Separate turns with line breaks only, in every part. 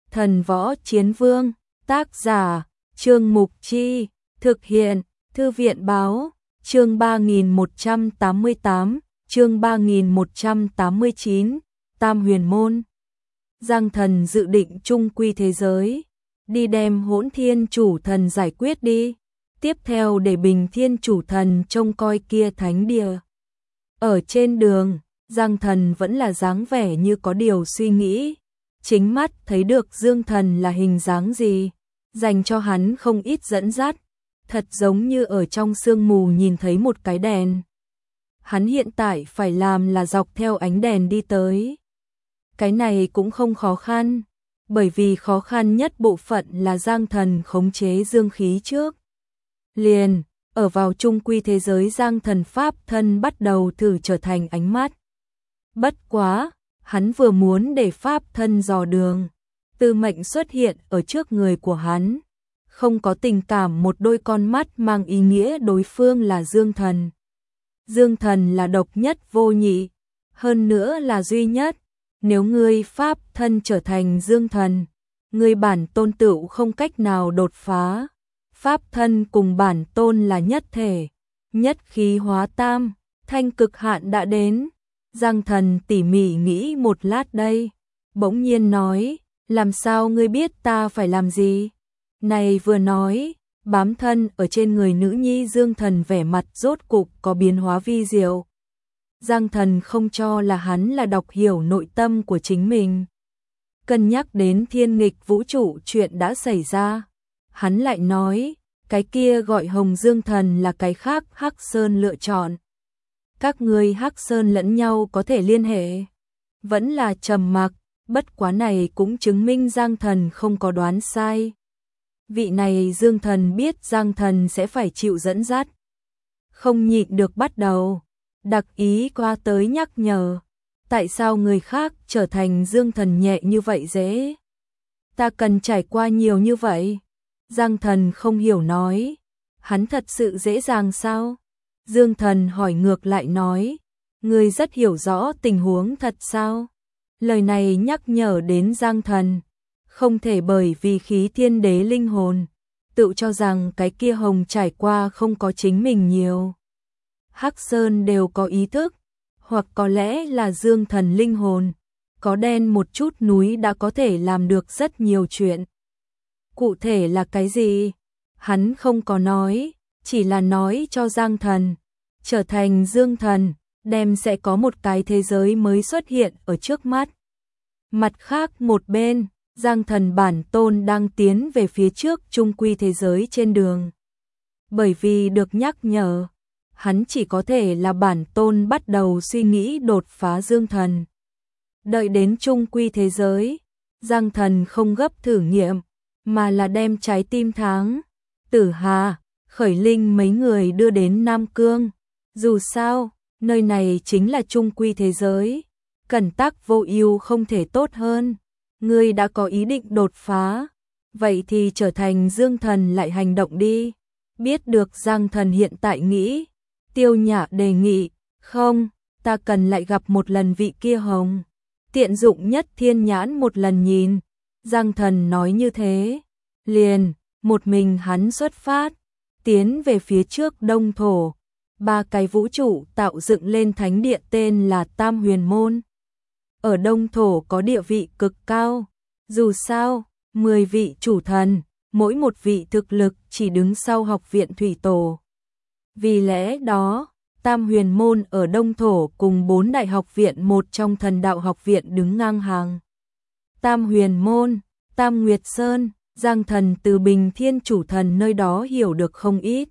Thần Võ Chiến Vương, tác giả, Trương Mục Chi, thực hiện, Thư viện Báo, chương 3188, chương 3189, Tam Huyền Môn. Giang Thần dự định chung quy thế giới, đi đem Hỗn Thiên Chủ Thần giải quyết đi, tiếp theo để Bình Thiên Chủ Thần trông coi kia thánh địa. Ở trên đường, Giang Thần vẫn là dáng vẻ như có điều suy nghĩ, chính mắt thấy được Dương Thần là hình dáng gì, dành cho hắn không ít dẫn dắt, thật giống như ở trong sương mù nhìn thấy một cái đèn. Hắn hiện tại phải làm là dọc theo ánh đèn đi tới. Cái này cũng không khó khăn, bởi vì khó khăn nhất bộ phận là Giang Thần khống chế dương khí trước. Liền, ở vào chung quy thế giới Giang Thần pháp thân bắt đầu thử trở thành ánh mắt. Bất quá, hắn vừa muốn để pháp thân dò đường, Tư Mệnh xuất hiện ở trước người của hắn, không có tình cảm một đôi con mắt mang ý nghĩa đối phương là Dương Thần. Dương Thần là độc nhất vô nhị, hơn nữa là duy nhất, nếu ngươi pháp thân trở thành Dương Thần, ngươi bản tôn tựu không cách nào đột phá. Pháp thân cùng bản tôn là nhất thể, nhất khí hóa tam, thanh cực hạn đã đến. Giang Thần tỉ mỉ nghĩ một lát đây, bỗng nhiên nói, làm sao ngươi biết ta phải làm gì? Này vừa nói, bám thân ở trên người nữ nhi Dương Thần vẻ mặt rốt cục có biến hóa vi diệu. Giang Thần không cho là hắn là đọc hiểu nội tâm của chính mình. Cân nhắc đến thiên nghịch vũ trụ chuyện đã xảy ra, hắn lại nói, cái kia gọi Hồng Dương Thần là cái khác Hắc Sơn lựa chọn. Các ngươi Hắc Sơn lẫn nhau có thể liên hệ. Vẫn là trầm mặc, bất quá này cũng chứng minh Giang Thần không có đoán sai. Vị này Dương Thần biết Giang Thần sẽ phải chịu dẫn dắt. Không nhịn được bắt đầu, đặc ý qua tới nhắc nhở. Tại sao người khác trở thành Dương Thần nhẹ như vậy dễ? Ta cần trải qua nhiều như vậy. Giang Thần không hiểu nói, hắn thật sự dễ dàng sao? Dương Thần hỏi ngược lại nói, ngươi rất hiểu rõ tình huống thật sao? Lời này nhắc nhở đến Giang Thần, không thể bởi vì khí thiên đế linh hồn, tự cho rằng cái kia hồng trải qua không có chính mình nhiều. Hắc Sơn đều có ý thức, hoặc có lẽ là Dương Thần linh hồn, có đen một chút núi đã có thể làm được rất nhiều chuyện. Cụ thể là cái gì? Hắn không có nói, chỉ là nói cho Giang Thần, trở thành Dương Thần, đem sẽ có một cái thế giới mới xuất hiện ở trước mắt. Mặt khác một bên, Giang Thần bản tôn đang tiến về phía trước chung quy thế giới trên đường. Bởi vì được nhắc nhở, hắn chỉ có thể là bản tôn bắt đầu suy nghĩ đột phá Dương Thần. Đợi đến chung quy thế giới, Giang Thần không gấp thử nghiệm, mà là đem trái tim tháng, Tử Hà, Khởi Linh mấy người đưa đến Nam Cương. Dù sao, nơi này chính là chung quy thế giới, cẩn tắc vô ưu không thể tốt hơn. Ngươi đã có ý định đột phá, vậy thì trở thành Dương Thần lại hành động đi. Biết được Giang Thần hiện tại nghĩ, Tiêu Nhã đề nghị, không, ta cần lại gặp một lần vị kia hồng. Tiện dụng nhất thiên nhãn một lần nhìn. Giang Thần nói như thế, liền, một mình hắn xuất phát, tiến về phía trước Đông Thổ. 3 cái vũ trụ tạo dựng lên thánh địa tên là Tam Huyền Môn. Ở Đông Thổ có địa vị cực cao, dù sao, 10 vị chủ thần, mỗi một vị thực lực chỉ đứng sau học viện Thủy Tổ. Vì lẽ đó, Tam Huyền Môn ở Đông Thổ cùng 4 đại học viện một trong Thần Đạo học viện đứng ngang hàng. Tam Huyền Môn, Tam Nguyệt Sơn, Giang Thần từ Bình Thiên Chủ Thần nơi đó hiểu được không ít.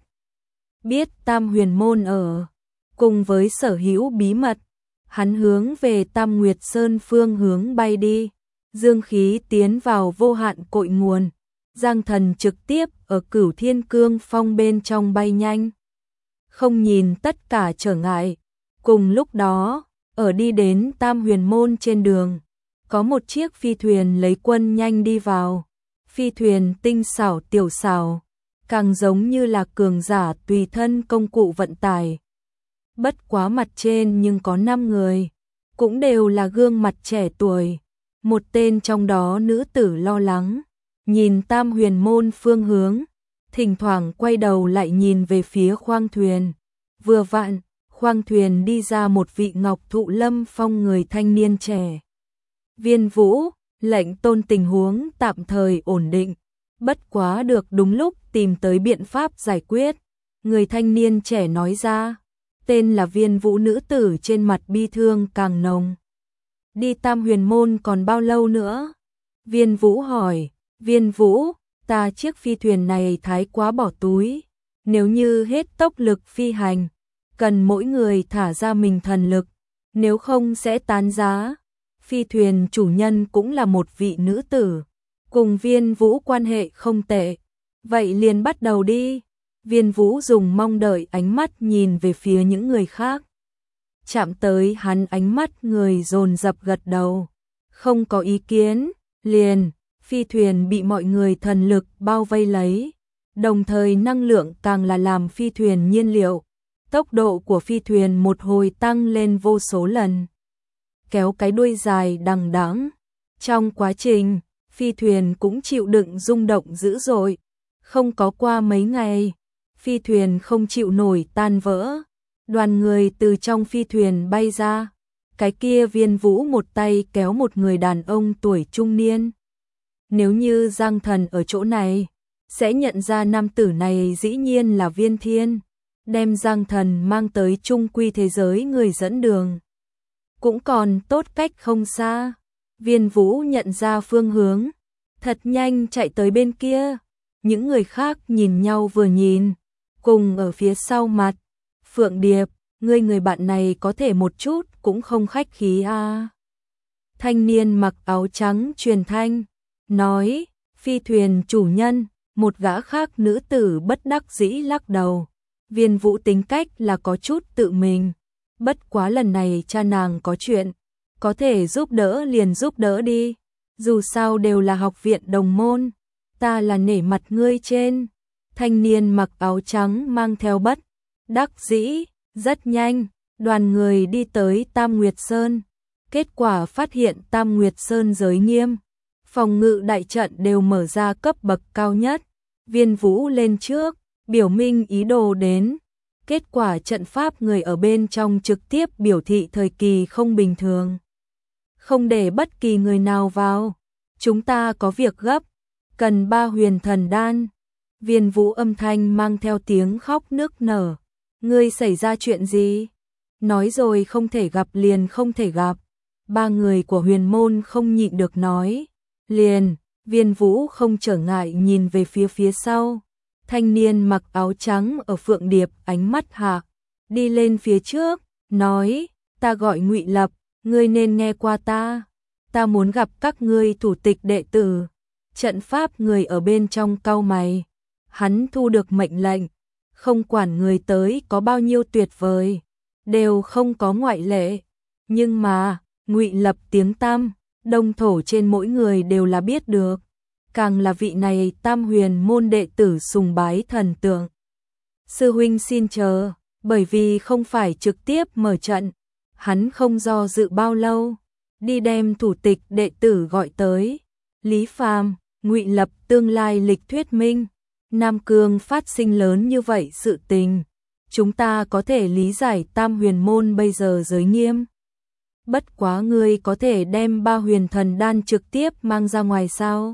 Biết Tam Huyền Môn ở, cùng với sở hữu bí mật, hắn hướng về Tam Nguyệt Sơn phương hướng bay đi, dương khí tiến vào vô hạn cội nguồn, Giang Thần trực tiếp ở Cửu Thiên Cương Phong bên trong bay nhanh. Không nhìn tất cả trở ngại, cùng lúc đó, ở đi đến Tam Huyền Môn trên đường, có một chiếc phi thuyền lấy quân nhanh đi vào, phi thuyền tinh xảo tiểu xảo, càng giống như là cường giả tùy thân công cụ vận tải. Bất quá mặt trên nhưng có 5 người, cũng đều là gương mặt trẻ tuổi, Một tên trong đó nữ tử lo lắng, nhìn Tam Huyền Môn phương hướng, thỉnh thoảng quay đầu lại nhìn về phía khoang thuyền. Vừa vặn, khoang thuyền đi ra một vị ngọc thụ lâm phong người thanh niên trẻ. Viên Vũ, lệnh tôn tình huống tạm thời ổn định, bất quá được đúng lúc tìm tới biện pháp giải quyết. Người thanh niên trẻ nói ra, tên là Viên Vũ, nữ tử trên mặt bi thương càng nồng. Đi Tam Huyền Môn còn bao lâu nữa? Viên Vũ hỏi. Viên Vũ, ta chiếc phi thuyền này thái quá bỏ túi, nếu như hết tốc lực phi hành, cần mỗi người thả ra mình thần lực, nếu không sẽ tán giá. Phi thuyền chủ nhân cũng là một vị nữ tử, cùng Viên Vũ quan hệ không tệ, vậy liền bắt đầu đi. Viên Vũ dùng mong đợi ánh mắt nhìn về phía những người khác. Chạm tới hắn ánh mắt người dồn dập gật đầu, không có ý kiến, liền. Phi thuyền bị mọi người thần lực bao vây lấy, đồng thời năng lượng càng là làm phi thuyền nhiên liệu. Tốc độ của phi thuyền một hồi tăng lên vô số lần, kéo cái đuôi dài đằng đẵng. Trong quá trình, phi thuyền cũng chịu đựng rung động dữ dội. Không có qua mấy ngày, phi thuyền không chịu nổi tan vỡ. Đoàn người từ trong phi thuyền bay ra. Cái kia Viên Vũ một tay kéo một người đàn ông tuổi trung niên. Nếu như Giang Thần ở chỗ này, sẽ nhận ra nam tử này dĩ nhiên là Viên Thiên, đem Giang Thần mang tới trung quy thế giới người dẫn đường. Cũng còn tốt cách không xa, Viên Vũ nhận ra phương hướng, thật nhanh chạy tới bên kia. Những người khác nhìn nhau vừa nhìn, cùng ở phía sau mặt. Phượng Điệp, người bạn này có thể một chút cũng không khách khí à. Thanh niên mặc áo trắng truyền thanh, nói, phi thuyền chủ nhân. Một gã khác nữ tử bất đắc dĩ lắc đầu. Viên Vũ tính cách là có chút tự mình, bất quá lần này cha nàng có chuyện, có thể giúp đỡ liền giúp đỡ đi, dù sao đều là học viện đồng môn, ta là nể mặt ngươi trên. Thanh niên mặc áo trắng mang theo bất đắc dĩ. Rất nhanh, đoàn người đi tới Tam Nguyệt Sơn, kết quả phát hiện Tam Nguyệt Sơn giới nghiêm, phòng ngự đại trận đều mở ra cấp bậc cao nhất. Viên Vũ lên trước, biểu minh ý đồ đến. Kết quả trận pháp người ở bên trong trực tiếp biểu thị thời kỳ không bình thường. Không để bất kỳ người nào vào. Chúng ta có việc gấp, cần 3 huyền thần đan. Viên Vũ âm thanh mang theo tiếng khóc nức nở. Ngươi xảy ra chuyện gì? Nói rồi không thể gặp liền không thể gặp. 3 người của huyền môn không nhịn được nói. Liền. Viên Vũ không trở ngại nhìn về phía sau. Thanh niên mặc áo trắng ở Phượng Điệp ánh mắt hạ, đi lên phía trước, nói, ta gọi Ngụy Lập, ngươi nên nghe qua ta. Ta muốn gặp các ngươi thủ tịch đệ tử. Trận pháp người ở bên trong cau mày. Hắn thu được mệnh lệnh, không quản người tới có bao nhiêu tuyệt vời, đều không có ngoại lệ. Nhưng mà, Ngụy Lập tiếng tăm, đông thổ trên mỗi người đều là biết được, càng là vị này Tam Huyền môn đệ tử sùng bái thần tượng. Sư huynh xin chờ, bởi vì không phải trực tiếp mở trận, hắn không do dự bao lâu, đi đem thủ tịch đệ tử gọi tới. Lý Phàm, Ngụy Lập tương lai lịch thuyết minh, Nam Cương phát sinh lớn như vậy sự tình, chúng ta có thể lý giải Tam Huyền môn bây giờ giới nghiêm. Bất quá ngươi có thể đem 3 huyền thần đan trực tiếp mang ra ngoài sao?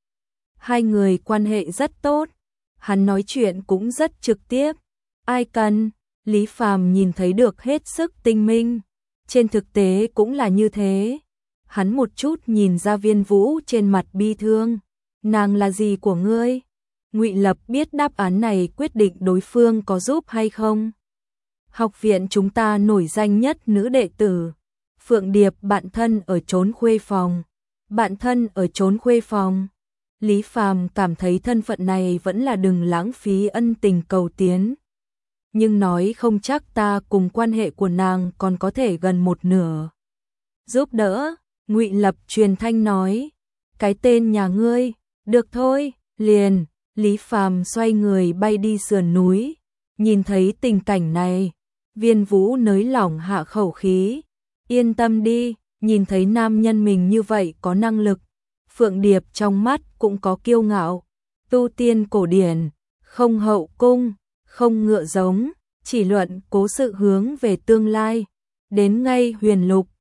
Hai người quan hệ rất tốt, hắn nói chuyện cũng rất trực tiếp. Ai cần? Lý Phàm nhìn thấy được hết sức tinh minh. Trên thực tế cũng là như thế. Hắn một chút nhìn ra Viên Vũ trên mặt bi thương. Nàng là gì của ngươi? Ngụy Lập biết đáp án này quyết định đối phương có giúp hay không. Học viện chúng ta nổi danh nhất nữ đệ tử. Phượng Điệp bạn thân ở trốn khuê phòng. Bạn thân ở trốn khuê phòng. Lý Phàm cảm thấy thân phận này vẫn là đừng lãng phí ân tình cầu tiến. Nhưng nói không chắc ta cùng quan hệ của nàng còn có thể gần một nửa. Giúp đỡ, Ngụy Lập truyền thanh nói. Cái tên nhà ngươi, được thôi, liền. Lý Phàm xoay người bay đi sườn núi. Nhìn thấy tình cảnh này, Viên Vũ nới lỏng hạ khẩu khí. Yên tâm đi, nhìn thấy nam nhân mình như vậy có năng lực, Phượng Điệp trong mắt cũng có kiêu ngạo. Tu tiên cổ điển, không hậu cung, không ngựa giống, chỉ luận cố sự hướng về tương lai. Đến ngay huyền lục,